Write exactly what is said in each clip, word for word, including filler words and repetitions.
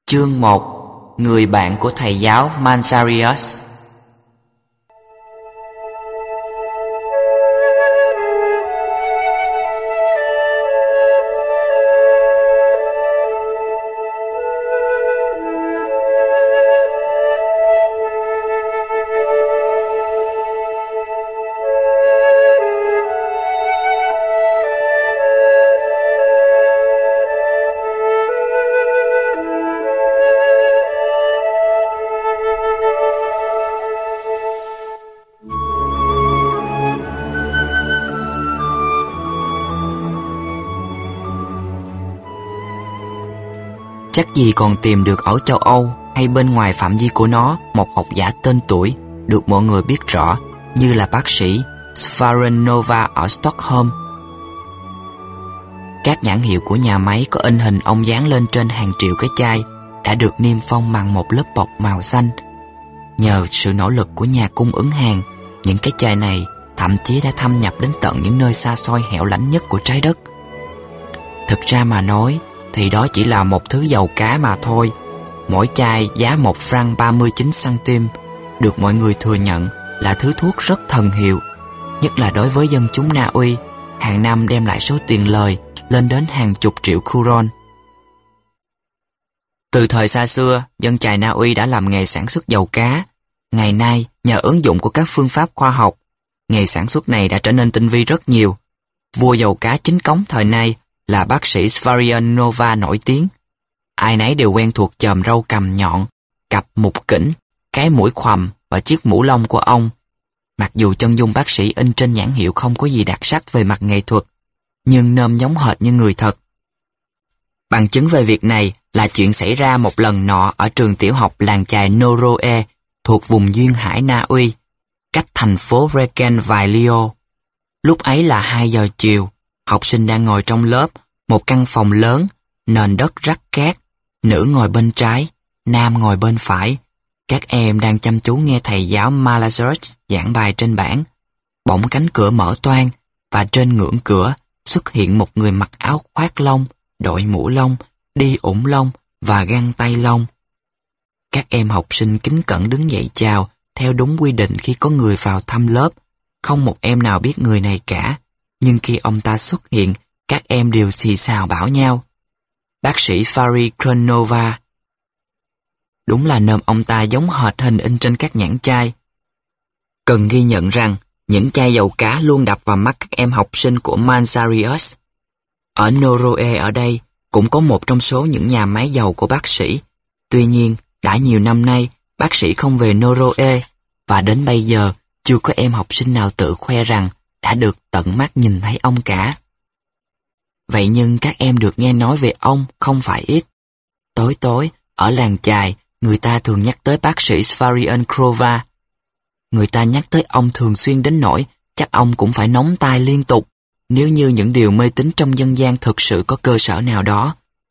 Chương một. Người bạn của thầy giáo Mansarius. Chắc gì còn tìm được ở châu Âu hay bên ngoài phạm vi của nó một học giả tên tuổi được mọi người biết rõ như là bác sĩ Søren Nova ở Stockholm. Các nhãn hiệu của nhà máy có in hình ông dán lên trên hàng triệu cái chai đã được niêm phong bằng một lớp bọc màu xanh. Nhờ sự nỗ lực của nhà cung ứng hàng, những cái chai này thậm chí đã thâm nhập đến tận những nơi xa xôi hẻo lánh nhất của trái đất. Thực ra mà nói thì đó chỉ là một thứ dầu cá mà thôi. Mỗi chai giá một franc ba mươi chín centimes, được mọi người thừa nhận là thứ thuốc rất thần hiệu, nhất là đối với dân chúng Na Uy, hàng năm đem lại số tiền lời lên đến hàng chục triệu kron. Từ thời xa xưa, dân chài Na Uy đã làm nghề sản xuất dầu cá. Ngày nay, nhờ ứng dụng của các phương pháp khoa học, nghề sản xuất này đã trở nên tinh vi rất nhiều. Vua dầu cá chính cống thời nay là bác sĩ Søren Nova nổi tiếng. Ai nấy đều quen thuộc chòm râu cằm nhọn, cặp mục kỉnh, cái mũi khoằm và chiếc mũ lông của ông. Mặc dù chân dung bác sĩ in trên nhãn hiệu không có gì đặc sắc về mặt nghệ thuật, nhưng nôm giống hệt như người thật. Bằng chứng về việc này là chuyện xảy ra một lần nọ ở trường tiểu học làng chài Noroe thuộc vùng duyên hải Na Uy, cách thành phố Reken vài liô. Lúc ấy là hai giờ chiều. Học sinh đang ngồi trong lớp, một căn phòng lớn, nền đất rắc cát, nữ ngồi bên trái, nam ngồi bên phải. Các em đang chăm chú nghe thầy giáo Mansarius giảng bài trên bảng. Bỗng cánh cửa mở toang, và trên ngưỡng cửa xuất hiện một người mặc áo khoác lông, đội mũ lông, đi ủng lông và găng tay lông. Các em học sinh kính cẩn đứng dậy chào theo đúng quy định khi có người vào thăm lớp. Không một em nào biết người này cả. Nhưng khi ông ta xuất hiện, các em đều xì xào bảo nhau: bác sĩ Søren Nova. Đúng là nôm ông ta giống hệt hình in trên các nhãn chai. Cần ghi nhận rằng, những chai dầu cá luôn đập vào mắt các em học sinh của Mansarius. Ở Noroe ở đây, cũng có một trong số những nhà máy dầu của bác sĩ. Tuy nhiên, đã nhiều năm nay, bác sĩ không về Noroe, và đến bây giờ, chưa có em học sinh nào tự khoe rằng đã được tận mắt nhìn thấy ông cả. Vậy nhưng các em được nghe nói về ông không phải ít. Tối tối, ở làng chài, người ta thường nhắc tới bác sĩ Søren Nova. Người ta nhắc tới ông thường xuyên đến nỗi chắc ông cũng phải nóng tai liên tục, nếu như những điều mê tín trong dân gian thực sự có cơ sở nào đó.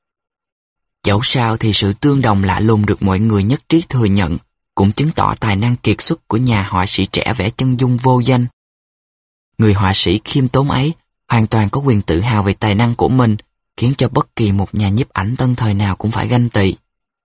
Dẫu sao thì sự tương đồng lạ lùng được mọi người nhất trí thừa nhận cũng chứng tỏ tài năng kiệt xuất của nhà họa sĩ trẻ vẽ chân dung vô danh. Người họa sĩ khiêm tốn ấy hoàn toàn có quyền tự hào về tài năng của mình, khiến cho bất kỳ một nhà nhiếp ảnh tân thời nào cũng phải ganh tị.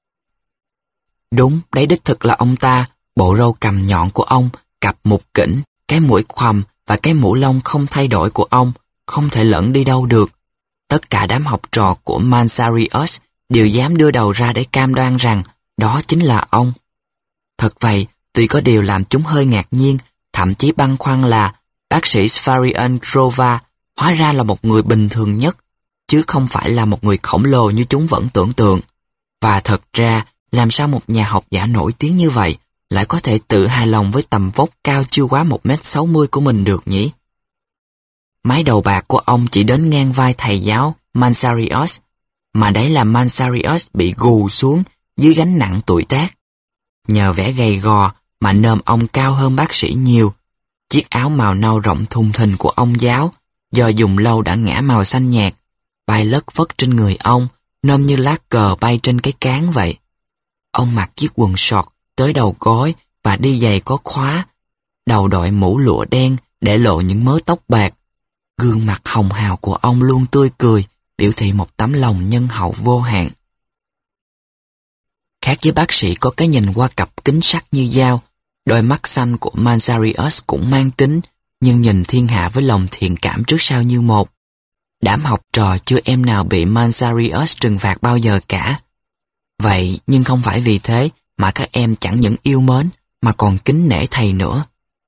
Đúng, đấy đích thực là ông ta. Bộ râu cằm nhọn của ông, cặp mục kỉnh, cái mũi khoằm và cái mũ lông không thay đổi của ông không thể lẫn đi đâu được. Tất cả đám học trò của Mansarius đều dám đưa đầu ra để cam đoan rằng đó chính là ông. Thật vậy, tuy có điều làm chúng hơi ngạc nhiên, thậm chí băn khoăn là bác sĩ Søren Nova hóa ra là một người bình thường nhất, chứ không phải là một người khổng lồ như chúng vẫn tưởng tượng. Và thật ra, làm sao một nhà học giả nổi tiếng như vậy lại có thể tự hài lòng với tầm vóc cao chưa quá một mét sáu mươi của mình được nhỉ? Mái đầu bạc của ông chỉ đến ngang vai thầy giáo Mansarius, mà đấy là Mansarius bị gù xuống dưới gánh nặng tuổi tác. Nhờ vẻ gầy gò mà nôm ông cao hơn bác sĩ nhiều. Chiếc áo màu nâu rộng thùng thình của ông giáo, do dùng lâu đã ngã màu xanh nhạt, bay lất phất trên người ông, nôm như lá cờ bay trên cái cán vậy. Ông mặc chiếc quần sọt tới đầu gối và đi giày có khóa, đầu đội mũ lụa đen để lộ những mớ tóc bạc. Gương mặt hồng hào của ông luôn tươi cười, biểu thị một tấm lòng nhân hậu vô hạn. Khác với bác sĩ có cái nhìn qua cặp kính sắt như dao, đôi mắt xanh của Manzarius cũng mang tính, nhưng nhìn thiên hạ với lòng thiện cảm trước sau như một. Đám học trò chưa em nào bị Manzarius trừng phạt bao giờ cả. Vậy nhưng không phải vì thế mà các em chẳng những yêu mến mà còn kính nể thầy nữa.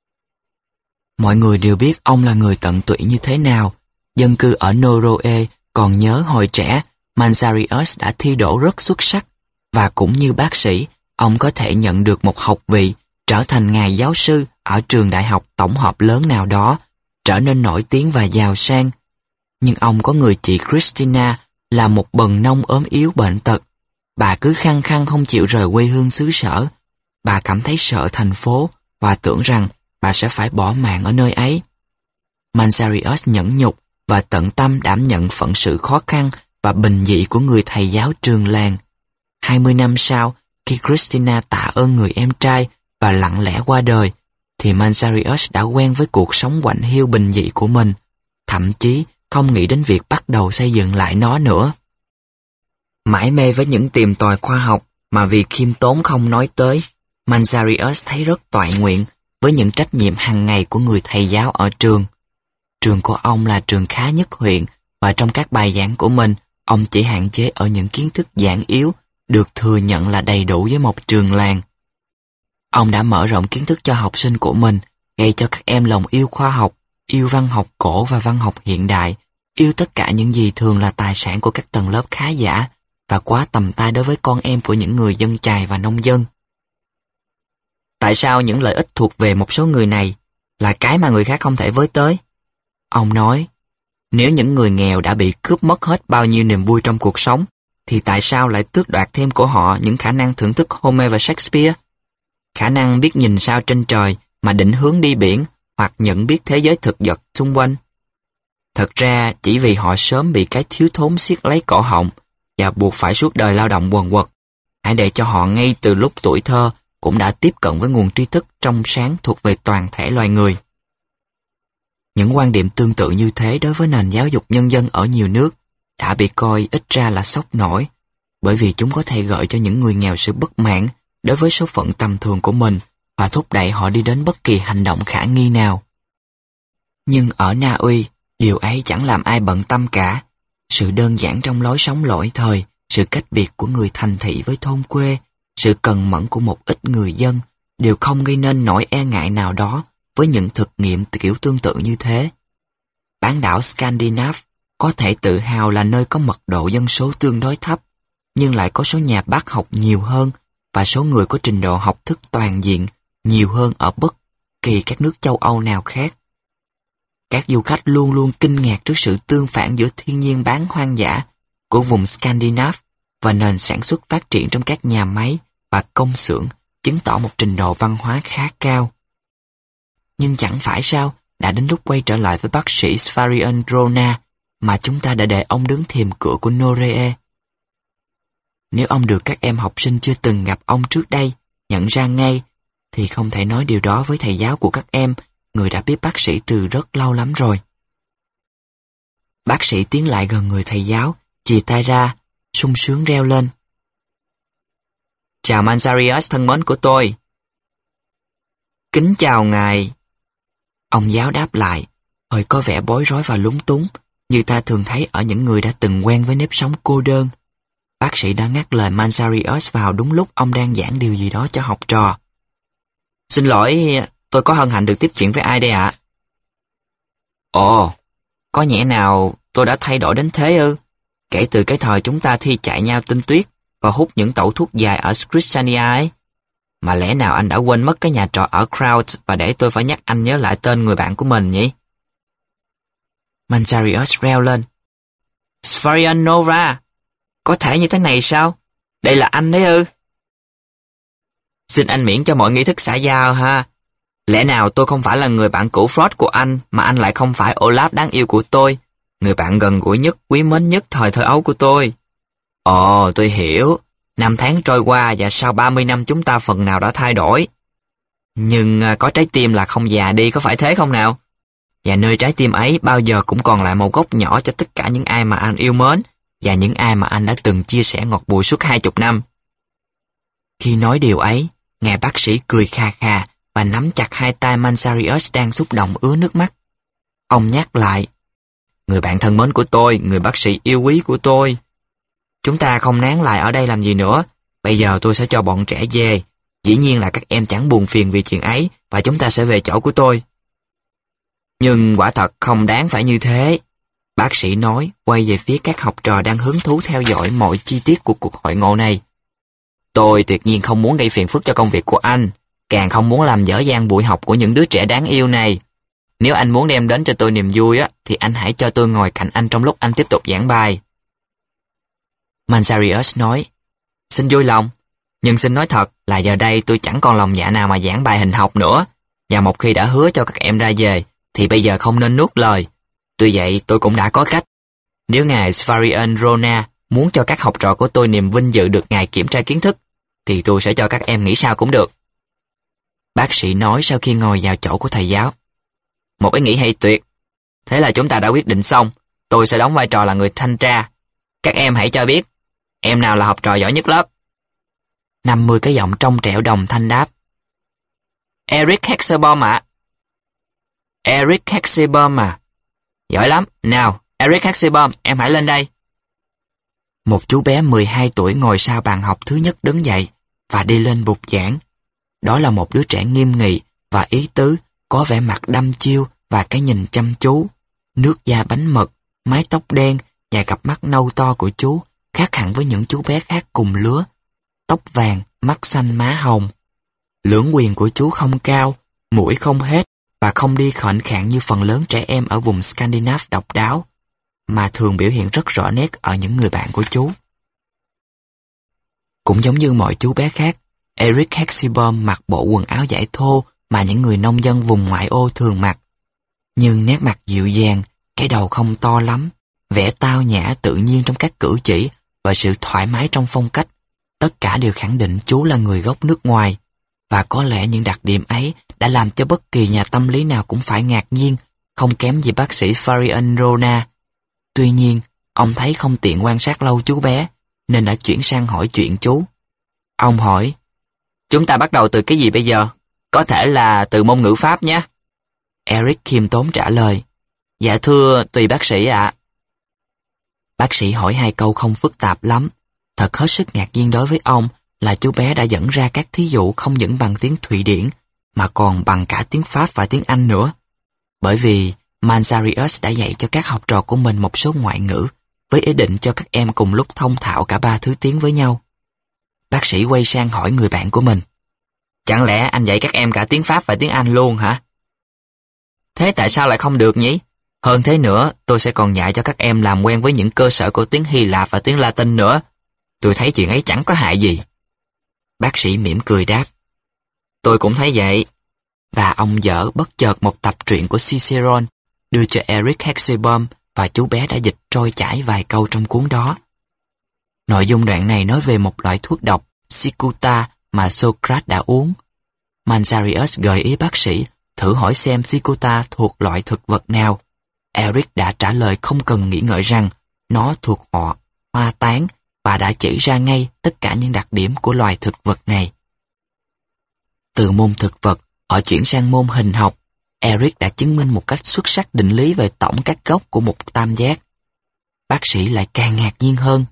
Mọi người đều biết ông là người tận tụy như thế nào. Dân cư ở Noroe còn nhớ hồi trẻ Manzarius đã thi đỗ rất xuất sắc, và cũng như bác sĩ, ông có thể nhận được một học vị, trở thành ngài giáo sư ở trường đại học tổng hợp lớn nào đó, trở nên nổi tiếng và giàu sang. Nhưng ông có người chị Christina là một bần nông ốm yếu bệnh tật. Bà cứ khăng khăng không chịu rời quê hương xứ sở. Bà cảm thấy sợ thành phố và tưởng rằng bà sẽ phải bỏ mạng ở nơi ấy. Manzarius nhẫn nhục và tận tâm đảm nhận phận sự khó khăn và bình dị của người thầy giáo trường làng. Hai mươi năm sau, khi Christina tạ ơn người em trai và lặng lẽ qua đời, thì Manzarius đã quen với cuộc sống quạnh hiu bình dị của mình, thậm chí không nghĩ đến việc bắt đầu xây dựng lại nó nữa. Mãi mê với những tìm tòi khoa học mà vì khiêm tốn không nói tới, Manzarius thấy rất toại nguyện với những trách nhiệm hàng ngày của người thầy giáo ở trường. Trường của ông là trường khá nhất huyện, và trong các bài giảng của mình, ông chỉ hạn chế ở những kiến thức giản yếu, được thừa nhận là đầy đủ với một trường làng. Ông đã mở rộng kiến thức cho học sinh của mình, gây cho các em lòng yêu khoa học, yêu văn học cổ và văn học hiện đại, yêu tất cả những gì thường là tài sản của các tầng lớp khá giả và quá tầm tay đối với con em của những người dân chài và nông dân. Tại sao những lợi ích thuộc về một số người này là cái mà người khác không thể với tới? Ông nói, nếu những người nghèo đã bị cướp mất hết bao nhiêu niềm vui trong cuộc sống, thì tại sao lại tước đoạt thêm của họ những khả năng thưởng thức Homer và Shakespeare? Khả năng biết nhìn sao trên trời mà định hướng đi biển, hoặc nhận biết thế giới thực vật xung quanh. Thật ra chỉ vì họ sớm bị cái thiếu thốn siết lấy cổ họng và buộc phải suốt đời lao động quần quật. Hãy để cho họ ngay từ lúc tuổi thơ cũng đã tiếp cận với nguồn tri thức trong sáng thuộc về toàn thể loài người. Những quan điểm tương tự như thế đối với nền giáo dục nhân dân ở nhiều nước đã bị coi ít ra là sốc nổi, bởi vì chúng có thể gợi cho những người nghèo sự bất mãn đối với số phận tầm thường của mình và thúc đẩy họ đi đến bất kỳ hành động khả nghi nào. Nhưng ở Na Uy, điều ấy chẳng làm ai bận tâm cả. Sự đơn giản trong lối sống lỗi thời, sự cách biệt của người thành thị với thôn quê, sự cần mẫn của một ít người dân đều không gây nên nỗi e ngại nào đó với những thực nghiệm kiểu tương tự như thế. Bán đảo Scandinavia có thể tự hào là nơi có mật độ dân số tương đối thấp, nhưng lại có số nhà bác học nhiều hơn và số người có trình độ học thức toàn diện nhiều hơn ở bất kỳ các nước châu Âu nào khác. Các du khách luôn luôn kinh ngạc trước sự tương phản giữa thiên nhiên bán hoang dã của vùng Scandinavia và nền sản xuất phát triển trong các nhà máy và công xưởng, chứng tỏ một trình độ văn hóa khá cao. Nhưng chẳng phải sao, đã đến lúc quay trở lại với bác sĩ Svarian Drona mà chúng ta đã để ông đứng thềm cửa của Noree. Nếu ông được các em học sinh chưa từng gặp ông trước đây nhận ra ngay, thì không thể nói điều đó với thầy giáo của các em, người đã biết bác sĩ từ rất lâu lắm rồi. Bác sĩ tiến lại gần người thầy giáo, chìa tay ra, sung sướng reo lên. Chào Manzarius thân mến của tôi. Kính chào ngài. Ông giáo đáp lại, hơi có vẻ bối rối và lúng túng, như ta thường thấy ở những người đã từng quen với nếp sống cô đơn. Bác sĩ đã ngắt lời Manzarius vào đúng lúc ông đang giảng điều gì đó cho học trò. Xin lỗi, tôi có hân hạnh được tiếp chuyện với ai đây ạ? Ồ, có nhẽ nào tôi đã thay đổi đến thế ư? Kể từ cái thời chúng ta thi chạy nhau tinh tuyết và hút những tẩu thuốc dài ở Skristania ấy. Mà lẽ nào anh đã quên mất cái nhà trọ ở Crowd và để tôi phải nhắc anh nhớ lại tên người bạn của mình nhỉ? Manzarius reo lên. Svarian Nova, có thể như thế này sao? Đây là anh đấy ư? Xin anh miễn cho mọi nghi thức xã giao ha. Lẽ nào tôi không phải là người bạn cũ Freud của anh, mà anh lại không phải Olaf đáng yêu của tôi, người bạn gần gũi nhất, quý mến nhất thời thơ ấu của tôi. Ồ, tôi hiểu. Năm tháng trôi qua và sau ba mươi năm chúng ta phần nào đã thay đổi. Nhưng có trái tim là không già đi, có phải thế không nào? Và nơi trái tim ấy bao giờ cũng còn lại một góc nhỏ cho tất cả những ai mà anh yêu mến và những ai mà anh đã từng chia sẻ ngọt bùi suốt hai chục năm. Khi nói điều ấy, ngài bác sĩ cười kha kha và nắm chặt hai tay Manzarius đang xúc động ứa nước mắt. Ông nhắc lại, người bạn thân mến của tôi, người bác sĩ yêu quý của tôi. Chúng ta không nán lại ở đây làm gì nữa. Bây giờ tôi sẽ cho bọn trẻ về. Dĩ nhiên là các em chẳng buồn phiền vì chuyện ấy và chúng ta sẽ về chỗ của tôi. Nhưng quả thật không đáng phải như thế. Bác sĩ nói, quay về phía các học trò đang hứng thú theo dõi mọi chi tiết của cuộc hội ngộ này. Tôi tuyệt nhiên không muốn gây phiền phức cho công việc của anh, càng không muốn làm dở dang buổi học của những đứa trẻ đáng yêu này. Nếu anh muốn đem đến cho tôi niềm vui á, thì anh hãy cho tôi ngồi cạnh anh trong lúc anh tiếp tục giảng bài. Manzarius nói, xin vui lòng, nhưng xin nói thật là giờ đây tôi chẳng còn lòng dạ nào mà giảng bài hình học nữa, và một khi đã hứa cho các em ra về, thì bây giờ không nên nuốt lời. Tuy vậy tôi cũng đã có cách. Nếu ngài Svarian Rona muốn cho các học trò của tôi niềm vinh dự được ngài kiểm tra kiến thức, thì tôi sẽ cho các em nghĩ sao cũng được. Bác sĩ nói sau khi ngồi vào chỗ của thầy giáo. Một ý nghĩ hay tuyệt. Thế là chúng ta đã quyết định xong. Tôi sẽ đóng vai trò là người thanh tra. Các em hãy cho biết, em nào là học trò giỏi nhất lớp? năm mươi cái giọng trong trẻo đồng thanh đáp. Eric Hexerbaum ạ. Eric Hexerbaum à? Giỏi lắm. Nào, Eric Hexerbaum, em hãy lên đây. Một chú bé mười hai tuổi ngồi sau bàn học thứ nhất đứng dậy và đi lên bục giảng. Đó là một đứa trẻ nghiêm nghị và ý tứ, có vẻ mặt đăm chiêu và cái nhìn chăm chú. Nước da bánh mật, mái tóc đen và cặp mắt nâu to của chú khác hẳn với những chú bé khác cùng lứa. Tóc vàng, mắt xanh má hồng. Lưỡng quyền của chú không cao, mũi không hết và không đi khệnh khạng như phần lớn trẻ em ở vùng Scandinavia độc đáo, mà thường biểu hiện rất rõ nét ở những người bạn của chú. Cũng giống như mọi chú bé khác, Eric Hexerbaum mặc bộ quần áo vải thô mà những người nông dân vùng ngoại ô thường mặc. Nhưng nét mặt dịu dàng, cái đầu không to lắm, vẻ tao nhã tự nhiên trong các cử chỉ và sự thoải mái trong phong cách, tất cả đều khẳng định chú là người gốc nước ngoài. Và có lẽ những đặc điểm ấy đã làm cho bất kỳ nhà tâm lý nào cũng phải ngạc nhiên, không kém gì bác sĩ Svarian Rona. Tuy nhiên, ông thấy không tiện quan sát lâu chú bé, nên đã chuyển sang hỏi chuyện chú. Ông hỏi, chúng ta bắt đầu từ cái gì bây giờ? Có thể là từ môn ngữ pháp nhé. Eric khiêm tốn trả lời, dạ thưa, tùy bác sĩ ạ. À. Bác sĩ hỏi hai câu không phức tạp lắm. Thật hết sức ngạc nhiên đối với ông là chú bé đã dẫn ra các thí dụ không những bằng tiếng Thụy Điển, mà còn bằng cả tiếng Pháp và tiếng Anh nữa. Bởi vì Manzarius đã dạy cho các học trò của mình một số ngoại ngữ, với ý định cho các em cùng lúc thông thạo cả ba thứ tiếng với nhau. Bác sĩ quay sang hỏi người bạn của mình, chẳng lẽ anh dạy các em cả tiếng Pháp và tiếng Anh luôn hả? Thế tại sao lại không được nhỉ? Hơn thế nữa, tôi sẽ còn dạy cho các em làm quen với những cơ sở của tiếng Hy Lạp và tiếng Latin nữa. Tôi thấy chuyện ấy chẳng có hại gì. Bác sĩ mỉm cười đáp, tôi cũng thấy vậy. Và ông dở bất chợt một tập truyện của Cicerone, đưa cho Eric Hexerbaum, và chú bé đã dịch trôi chảy vài câu trong cuốn đó. Nội dung đoạn này nói về một loại thuốc độc, cicuta, mà Socrates đã uống. Manzarius gợi ý bác sĩ thử hỏi xem cicuta thuộc loại thực vật nào. Eric đã trả lời không cần nghĩ ngợi rằng nó thuộc họ hoa tán, và đã chỉ ra ngay tất cả những đặc điểm của loài thực vật này. Từ môn thực vật, họ chuyển sang môn hình học. Eric đã chứng minh một cách xuất sắc định lý về tổng các góc của một tam giác. Bác sĩ lại càng ngạc nhiên hơn.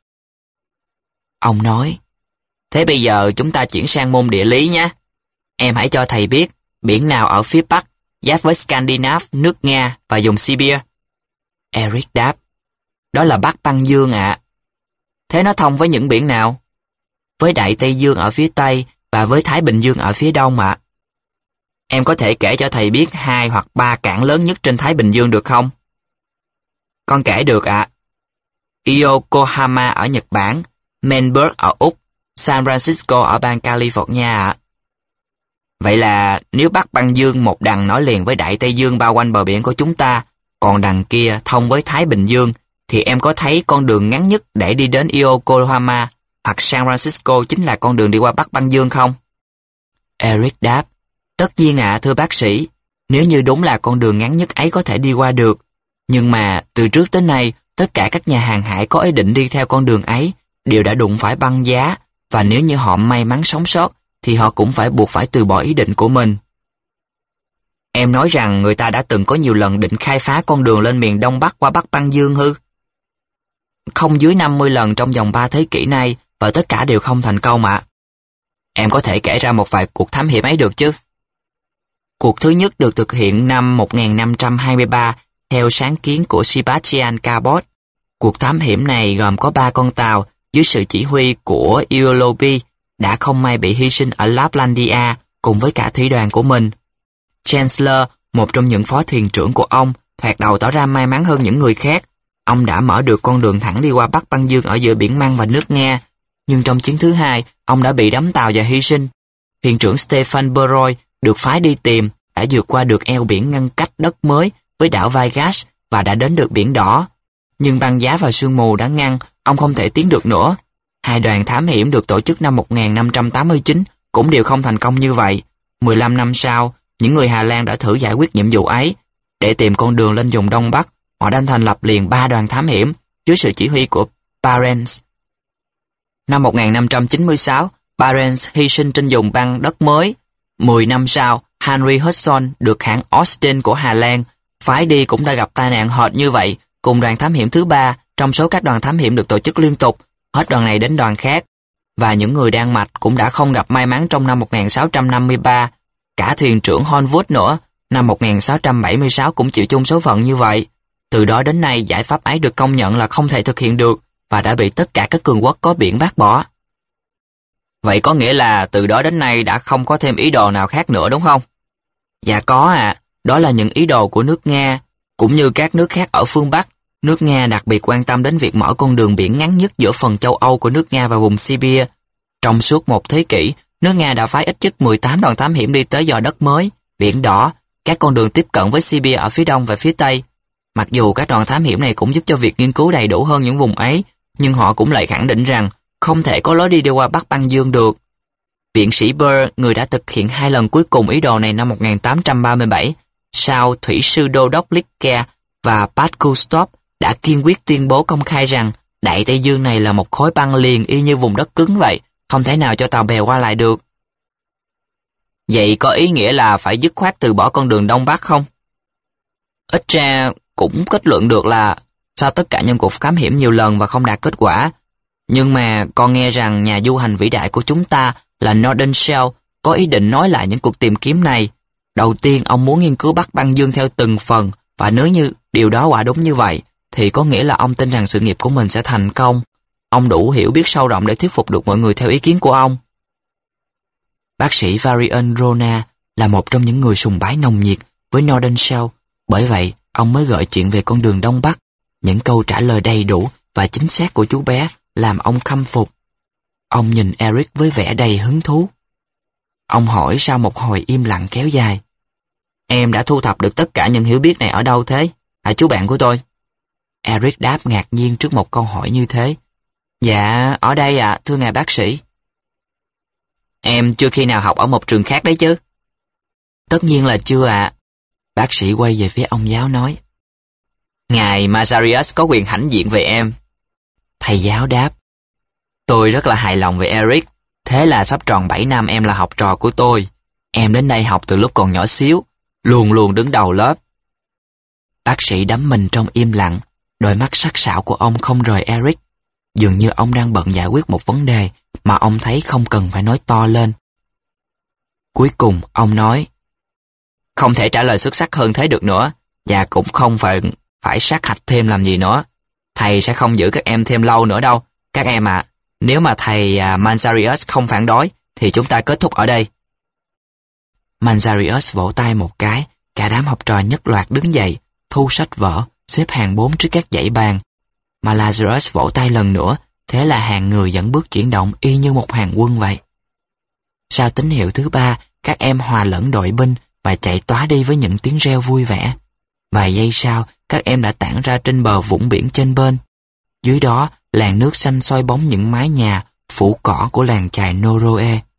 Ông nói, thế bây giờ chúng ta chuyển sang môn địa lý nhé. Em hãy cho thầy biết biển nào ở phía Bắc, giáp với Scandinavia, nước Nga và vùng Siberia. Eric đáp, đó là Bắc Băng Dương ạ. À. Thế nó thông với những biển nào? Với Đại Tây Dương ở phía Tây và với Thái Bình Dương ở phía Đông ạ. À. Em có thể kể cho thầy biết hai hoặc ba cảng lớn nhất trên Thái Bình Dương được không? Con kể được ạ. À. Yokohama ở Nhật Bản, Melbourne ở Úc, San Francisco ở bang California ạ. À. Vậy là nếu Bắc Băng Dương một đằng nối liền với Đại Tây Dương bao quanh bờ biển của chúng ta, còn đằng kia thông với Thái Bình Dương, thì em có thấy con đường ngắn nhất để đi đến Yokohama hoặc San Francisco chính là con đường đi qua Bắc Băng Dương không? Eric đáp, tất nhiên ạ, à, thưa bác sĩ, nếu như đúng là con đường ngắn nhất ấy có thể đi qua được. Nhưng mà từ trước tới nay, tất cả các nhà hàng hải có ý định đi theo con đường ấy đều đã đụng phải băng giá, và nếu như họ may mắn sống sót, thì họ cũng phải buộc phải từ bỏ ý định của mình. Em nói rằng người ta đã từng có nhiều lần định khai phá con đường lên miền Đông Bắc qua Bắc băng dương hư? Không dưới năm mươi lần trong vòng ba thế kỷ nay, và tất cả đều không thành công ạ. Em có thể kể ra một vài cuộc thám hiểm ấy được chứ? Cuộc thứ nhất được thực hiện năm một nghìn năm trăm hai mươi ba theo sáng kiến của Sebastian Cabot. Cuộc thám hiểm này gồm có ba con tàu dưới sự chỉ huy của Eolobi đã không may bị hy sinh ở Laplandia cùng với cả thủy đoàn của mình. Chancellor, một trong những phó thuyền trưởng của ông, thoạt đầu tỏ ra may mắn hơn những người khác. Ông đã mở được con đường thẳng đi qua Bắc băng dương ở giữa biển Măng và nước Nga. Nhưng trong chuyến thứ hai, ông đã bị đắm tàu và hy sinh. Thuyền trưởng Stefan Beroy được phái đi tìm, đã vượt qua được eo biển ngăn cách đất mới với đảo Vaigas và đã đến được Biển Đỏ. Nhưng băng giá và sương mù đã ngăn, ông không thể tiến được nữa. Hai đoàn thám hiểm được tổ chức năm một nghìn năm trăm tám mươi chín cũng đều không thành công như vậy. mười lăm năm sau, những người Hà Lan đã thử giải quyết nhiệm vụ ấy. Để tìm con đường lên vùng Đông Bắc, họ đã thành lập liền ba đoàn thám hiểm dưới sự chỉ huy của Barents. Năm một nghìn năm trăm chín mươi sáu, Barents hy sinh trên vùng băng đất mới. Mười năm sau, Henry Hudson được hãng Austin của Hà Lan phái đi cũng đã gặp tai nạn hệt như vậy, cùng đoàn thám hiểm thứ ba trong số các đoàn thám hiểm được tổ chức liên tục, hết đoàn này đến đoàn khác. Và những người Đan Mạch cũng đã không gặp may mắn trong năm một nghìn sáu trăm năm mươi ba. Cả thuyền trưởng Hornwood nữa, năm một nghìn sáu trăm bảy mươi sáu cũng chịu chung số phận như vậy. Từ đó đến nay, giải pháp ấy được công nhận là không thể thực hiện được và đã bị tất cả các cường quốc có biển bác bỏ. Vậy có nghĩa là từ đó đến nay đã không có thêm ý đồ nào khác nữa đúng không? Dạ có ạ, à, đó là những ý đồ của nước Nga, cũng như các nước khác ở phương Bắc. Nước Nga đặc biệt quan tâm đến việc mở con đường biển ngắn nhất giữa phần châu Âu của nước Nga và vùng Siberia. Trong suốt một thế kỷ, nước Nga đã phái ít nhất mười tám đoàn thám hiểm đi tới dò đất mới, Biển Đỏ, các con đường tiếp cận với Siberia ở phía đông và phía tây. Mặc dù các đoàn thám hiểm này cũng giúp cho việc nghiên cứu đầy đủ hơn những vùng ấy, nhưng họ cũng lại khẳng định rằng không thể có lối đi đi qua Bắc băng dương được. Viện sĩ Burr, người đã thực hiện hai lần cuối cùng ý đồ này năm một nghìn tám trăm ba mươi bảy, sau thủy sư đô đốc Licker và Pat Kustov đã kiên quyết tuyên bố công khai rằng Đại Tây Dương này là một khối băng liền y như vùng đất cứng vậy, không thể nào cho tàu bè qua lại được. Vậy có ý nghĩa là phải dứt khoát từ bỏ con đường Đông Bắc không? Ít ra cũng kết luận được là sau tất cả những cuộc khám hiểm nhiều lần và không đạt kết quả. Nhưng mà con nghe rằng nhà du hành vĩ đại của chúng ta là Nordenskjöld có ý định nói lại những cuộc tìm kiếm này. Đầu tiên, ông muốn nghiên cứu Bắc băng dương theo từng phần, và nếu như điều đó quả đúng như vậy, thì có nghĩa là ông tin rằng sự nghiệp của mình sẽ thành công. Ông đủ hiểu biết sâu rộng để thuyết phục được mọi người theo ý kiến của ông. Bác sĩ Varian Rona là một trong những người sùng bái nồng nhiệt với Nordenskjöld, bởi vậy ông mới gợi chuyện về con đường Đông Bắc. Những câu trả lời đầy đủ và chính xác của chú bé làm ông khâm phục. Ông nhìn Eric với vẻ đầy hứng thú. Ông hỏi sau một hồi im lặng kéo dài: Em đã thu thập được tất cả những hiểu biết này ở đâu thế, hả chú bạn của tôi? Eric đáp ngạc nhiên trước một câu hỏi như thế. Dạ, ở đây ạ, à, thưa ngài bác sĩ. Em chưa khi nào học ở một trường khác đấy chứ? Tất nhiên là chưa ạ. À. Bác sĩ quay về phía ông giáo nói: Ngài Mazarius có quyền hãnh diện về em. Thầy giáo đáp: Tôi rất là hài lòng về Eric. Thế là sắp tròn bảy năm em là học trò của tôi. Em đến đây học từ lúc còn nhỏ xíu, luôn luôn đứng đầu lớp. Bác sĩ đắm mình trong im lặng, đôi mắt sắc sảo của ông không rời Eric. Dường như ông đang bận giải quyết một vấn đề mà ông thấy không cần phải nói to lên. Cuối cùng ông nói: Không thể trả lời xuất sắc hơn thế được nữa, và cũng không phải phải sát hạch thêm làm gì nữa. Thầy sẽ không giữ các em thêm lâu nữa đâu. Các em ạ, à, nếu mà thầy uh, Manzarius không phản đối, thì chúng ta kết thúc ở đây. Manzarius vỗ tay một cái, cả đám học trò nhất loạt đứng dậy, thu sách vở, xếp hàng bốn trước các dãy bàn. Mà Lazarus vỗ tay lần nữa, thế là hàng người dẫn bước chuyển động y như một hàng quân vậy. Sau tín hiệu thứ ba, các em hòa lẫn đội binh và chạy tóa đi với những tiếng reo vui vẻ. Vài giây sau, các em đã tản ra trên bờ vũng biển trên bên. Dưới đó, làn nước xanh soi bóng những mái nhà, phủ cỏ của làng chài Noroe.